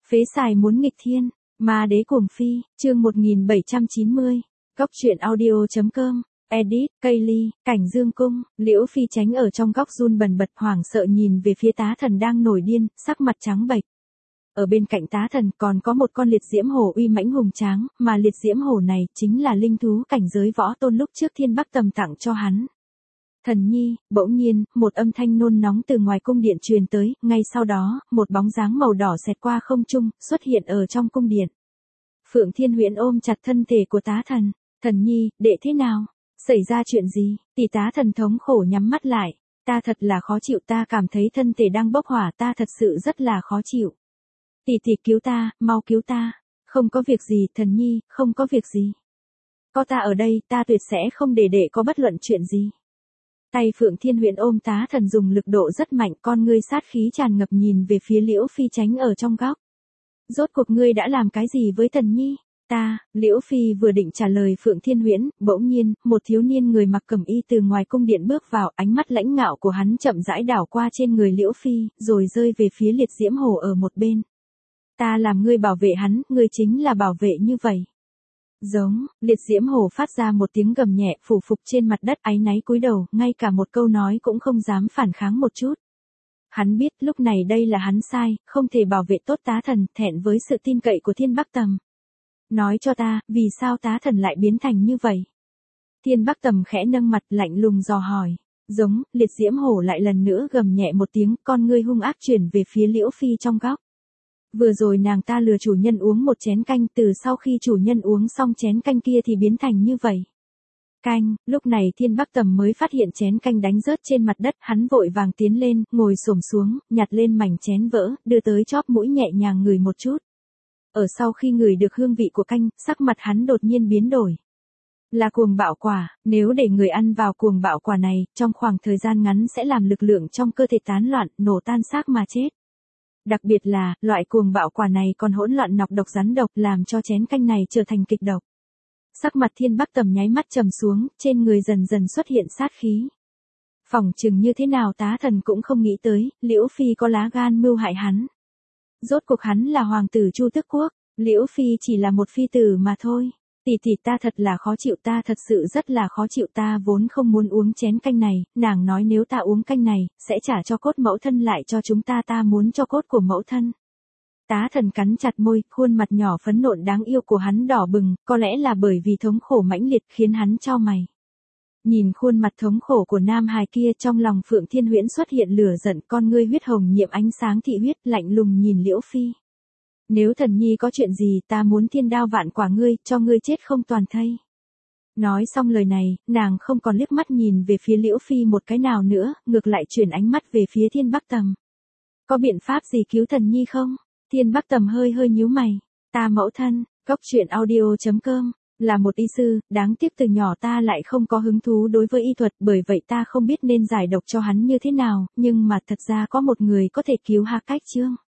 Phế xài muốn nghịch thiên, ma đế cuồng phi, chương 1790, góc truyện audio.com, edit, Kaylee, cảnh dương cung, Liễu Phi tránh ở trong góc run bần bật hoảng sợ nhìn về phía tá thần đang nổi điên, sắc mặt trắng bệch. Ở bên cạnh tá thần còn có một con liệt diễm hổ uy mãnh hùng tráng, mà liệt diễm hổ này chính là linh thú cảnh giới võ tôn lúc trước Thiên Bắc Tầm tặng cho hắn. Thần nhi, bỗng nhiên, một âm thanh nôn nóng từ ngoài cung điện truyền tới, ngay sau đó, một bóng dáng màu đỏ xẹt qua không trung, xuất hiện ở trong cung điện. Phượng Thiên Huyễn ôm chặt thân thể của tá thần, thần nhi, đệ thế nào? Xảy ra chuyện gì? Tỷ tá thần thống khổ nhắm mắt lại, ta thật là khó chịu, ta cảm thấy thân thể đang bốc hỏa, ta thật sự rất là khó chịu. Tỷ cứu ta, mau cứu ta. Không có việc gì, thần nhi, không có việc gì. Có ta ở đây, ta tuyệt sẽ không để đệ có bất luận chuyện gì. Tay Phượng Thiên Huyễn ôm tá thần dùng lực độ rất mạnh, con ngươi sát khí tràn ngập nhìn về phía Liễu Phi tránh ở trong góc. Rốt cuộc ngươi đã làm cái gì với thần nhi? Liễu Phi vừa định trả lời Phượng Thiên Huyễn, bỗng nhiên, một thiếu niên người mặc cẩm y từ ngoài cung điện bước vào, ánh mắt lãnh ngạo của hắn chậm rãi đảo qua trên người Liễu Phi, rồi rơi về phía liệt diễm hổ ở một bên. Ta làm ngươi bảo vệ hắn, ngươi chính là bảo vệ như vậy. Giống, liệt diễm hổ phát ra một tiếng gầm nhẹ, phủ phục trên mặt đất áy náy cúi đầu, ngay cả một câu nói cũng không dám phản kháng một chút. Hắn biết lúc này đây là hắn sai, không thể bảo vệ tốt tá thần, thẹn với sự tin cậy của Thiên Bắc Tầm. Nói cho ta, vì sao tá thần lại biến thành như vậy? Thiên Bắc Tầm khẽ nâng mặt lạnh lùng dò hỏi. Giống, liệt diễm hổ lại lần nữa gầm nhẹ một tiếng, con ngươi hung ác chuyển về phía Liễu Phi trong góc. Vừa rồi nàng ta lừa chủ nhân uống một chén canh, từ sau khi chủ nhân uống xong chén canh kia thì biến thành như vậy. Canh, lúc này Thiên Bắc Tầm mới phát hiện chén canh đánh rớt trên mặt đất, hắn vội vàng tiến lên, ngồi xổm xuống, nhặt lên mảnh chén vỡ, đưa tới chóp mũi nhẹ nhàng ngửi một chút. Ở sau khi ngửi được hương vị của canh, sắc mặt hắn đột nhiên biến đổi. Là cuồng bạo quả, nếu để người ăn vào cuồng bạo quả này, trong khoảng thời gian ngắn sẽ làm lực lượng trong cơ thể tán loạn, nổ tan xác mà chết. Đặc biệt là, loại cuồng bạo quả này còn hỗn loạn nọc độc rắn độc, làm cho chén canh này trở thành kịch độc. Sắc mặt Thiên Bắc Tầm nháy mắt trầm xuống, trên người dần dần xuất hiện sát khí. Phỏng chừng như thế nào tá thần cũng không nghĩ tới, Liễu Phi có lá gan mưu hại hắn. Rốt cuộc hắn là hoàng tử Chu Tước Quốc, Liễu Phi chỉ là một phi tử mà thôi. Tỷ ta thật là khó chịu, ta thật sự rất là khó chịu, ta vốn không muốn uống chén canh này, nàng nói nếu ta uống canh này, sẽ trả cho cốt mẫu thân lại cho chúng ta, ta muốn cho cốt của mẫu thân. Tá thần cắn chặt môi, khuôn mặt nhỏ phấn nộn đáng yêu của hắn đỏ bừng, có lẽ là bởi vì thống khổ mãnh liệt khiến hắn chau mày. Nhìn khuôn mặt thống khổ của nam hài kia, trong lòng Phượng Thiên Huyễn xuất hiện lửa giận, con ngươi huyết hồng nhiệm ánh sáng thị huyết, lạnh lùng nhìn Liễu Phi. Nếu thần nhi có chuyện gì, ta muốn thiên đao vạn quả ngươi, cho ngươi chết không toàn thây. Nói xong lời này, nàng không còn liếc mắt nhìn về phía Liễu Phi một cái nào nữa, ngược lại chuyển ánh mắt về phía Thiên Bắc Tầm. Có biện pháp gì cứu thần nhi không? Thiên Bắc Tầm hơi nhíu mày. Ta mẫu thân, góc truyện audio.com, là một y sư, đáng tiếc từ nhỏ ta lại không có hứng thú đối với y thuật, bởi vậy ta không biết nên giải độc cho hắn như thế nào, nhưng mà thật ra có một người có thể cứu Hạ Cách Chương.